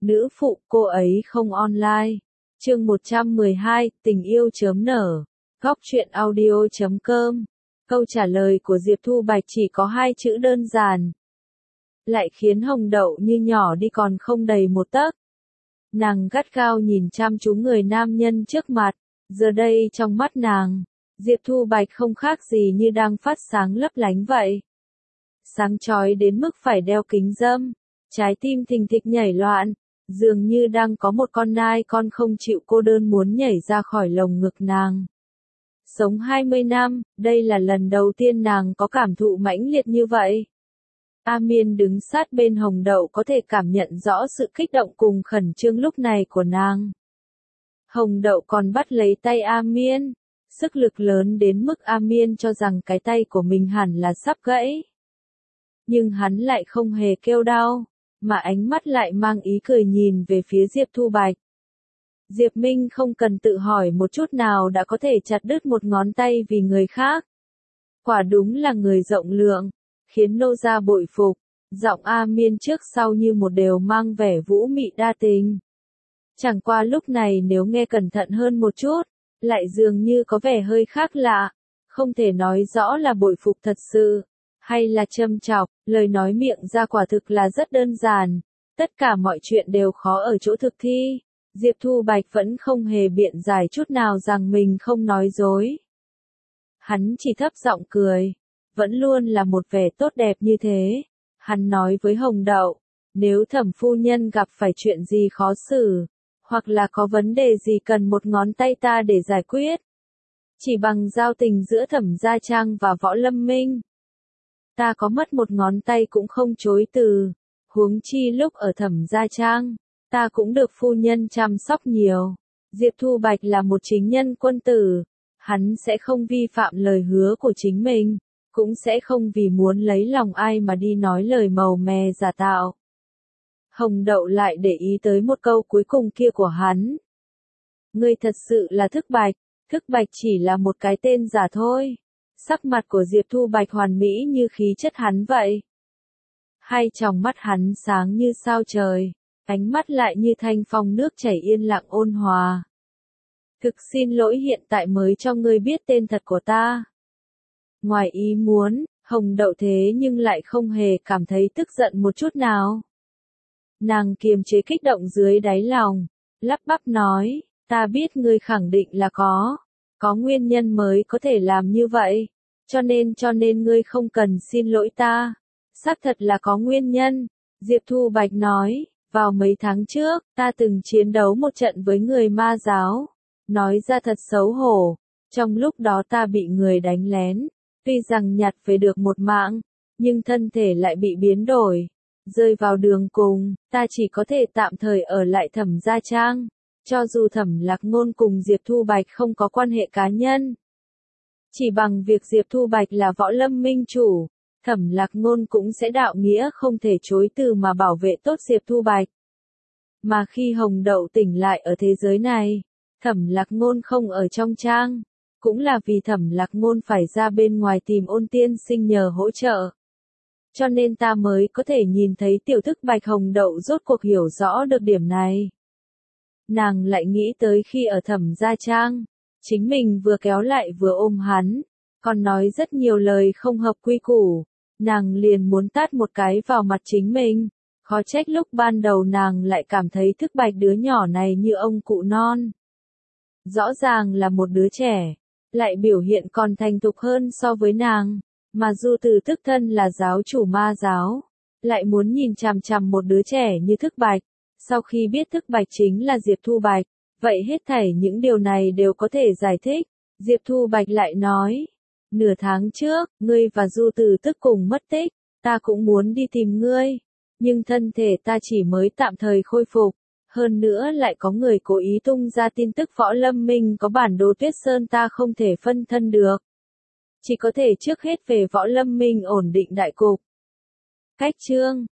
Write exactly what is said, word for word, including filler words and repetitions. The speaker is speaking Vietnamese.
Nữ phụ, cô ấy không online. Chương một trăm mười hai, tình yêu chớm nở. Góc truyện audio chấm com. Câu trả lời của Diệp Thu Bạch chỉ có hai chữ đơn giản. Lại khiến Hồng Đậu như nhỏ đi còn không đầy một tấc. Nàng gắt gao nhìn chăm chú người nam nhân trước mặt, giờ đây trong mắt nàng, Diệp Thu Bạch không khác gì như đang phát sáng lấp lánh vậy. Sáng chói đến mức phải đeo kính râm, trái tim thình thịch nhảy loạn, dường như đang có một con nai con không chịu cô đơn muốn nhảy ra khỏi lồng ngực nàng. Sống hai mươi năm, đây là lần đầu tiên nàng có cảm thụ mãnh liệt như vậy. A Miên đứng sát bên Hồng Đậu có thể cảm nhận rõ sự kích động cùng khẩn trương lúc này của nàng. Hồng Đậu còn bắt lấy tay A Miên, sức lực lớn đến mức A Miên cho rằng cái tay của mình hẳn là sắp gãy. Nhưng hắn lại không hề kêu đau, mà ánh mắt lại mang ý cười nhìn về phía Diệp Thu Bạch. Diệp Minh không cần tự hỏi một chút nào đã có thể chặt đứt một ngón tay vì người khác. Quả đúng là người rộng lượng, khiến nô gia bội phục. Giọng A Miên trước sau như một đều mang vẻ vũ mị đa tình. Chẳng qua lúc này nếu nghe cẩn thận hơn một chút, lại dường như có vẻ hơi khác lạ, không thể nói rõ là bội phục thật sự, hay là châm chọc, lời nói miệng ra quả thực là rất đơn giản, tất cả mọi chuyện đều khó ở chỗ thực thi. Diệp Thu Bạch vẫn không hề biện giải chút nào rằng mình không nói dối. Hắn chỉ thấp giọng cười, vẫn luôn là một vẻ tốt đẹp như thế. Hắn nói với Hồng Đậu, nếu Thẩm phu nhân gặp phải chuyện gì khó xử, hoặc là có vấn đề gì cần một ngón tay ta để giải quyết, chỉ bằng giao tình giữa Thẩm Gia Trang và Võ Lâm Minh, ta có mất một ngón tay cũng không chối từ. Huống chi lúc ở Thẩm Gia Trang, ta cũng được phu nhân chăm sóc nhiều. Diệp Thu Bạch là một chính nhân quân tử, hắn sẽ không vi phạm lời hứa của chính mình, cũng sẽ không vì muốn lấy lòng ai mà đi nói lời màu mè giả tạo. Hồng Đậu lại để ý tới một câu cuối cùng kia của hắn. Ngươi thật sự là Thức Bạch, Thức Bạch chỉ là một cái tên giả thôi. Sắc mặt của Diệp Thu Bạch hoàn mỹ như khí chất hắn vậy. Hai tròng mắt hắn sáng như sao trời, ánh mắt lại như thanh phong nước chảy yên lặng ôn hòa. Thực xin lỗi hiện tại mới cho ngươi biết tên thật của ta. Ngoài ý muốn, Hồng Đậu thế nhưng lại không hề cảm thấy tức giận một chút nào. Nàng kiềm chế kích động dưới đáy lòng, lắp bắp nói, ta biết ngươi khẳng định là có, có nguyên nhân mới có thể làm như vậy, cho nên cho nên ngươi không cần xin lỗi ta. Xác thật là có nguyên nhân, Diệp Thu Bạch nói, vào mấy tháng trước, ta từng chiến đấu một trận với người ma giáo, nói ra thật xấu hổ, trong lúc đó ta bị người đánh lén, tuy rằng nhặt về được một mạng, nhưng thân thể lại bị biến đổi. Rơi vào đường cùng, ta chỉ có thể tạm thời ở lại Thẩm Gia Trang, cho dù Thẩm Lạc Ngôn cùng Diệp Thu Bạch không có quan hệ cá nhân. Chỉ bằng việc Diệp Thu Bạch là Võ Lâm Minh chủ, Thẩm Lạc Ngôn cũng sẽ đạo nghĩa không thể chối từ mà bảo vệ tốt Diệp Thu Bạch. Mà khi Hồng Đậu tỉnh lại ở thế giới này, Thẩm Lạc Ngôn không ở trong trang, cũng là vì Thẩm Lạc Ngôn phải ra bên ngoài tìm Ôn Tiên Sinh nhờ hỗ trợ. Cho nên ta mới có thể nhìn thấy tiểu Thức Bạch. Hồng Đậu rốt cuộc hiểu rõ được điểm này. Nàng lại nghĩ tới khi ở Thẩm Gia Trang, chính mình vừa kéo lại vừa ôm hắn, còn nói rất nhiều lời không hợp quy củ, nàng liền muốn tát một cái vào mặt chính mình. Khó trách lúc ban đầu nàng lại cảm thấy Thức Bạch đứa nhỏ này như ông cụ non. Rõ ràng là một đứa trẻ, lại biểu hiện còn thành thục hơn so với nàng. Mà Du Từ tức thân là giáo chủ ma giáo, lại muốn nhìn chằm chằm một đứa trẻ như Thức Bạch. Sau khi biết Thức Bạch chính là Diệp Thu Bạch, vậy hết thảy những điều này đều có thể giải thích. Diệp Thu Bạch lại nói, nửa tháng trước, ngươi và Du Từ tức cùng mất tích, ta cũng muốn đi tìm ngươi, nhưng thân thể ta chỉ mới tạm thời khôi phục. Hơn nữa lại có người cố ý tung ra tin tức Võ Lâm Minh có bản đồ Tuyết Sơn, ta không thể phân thân được. Chỉ có thể trước hết về Võ Lâm Minh ổn định đại cục. Cách chương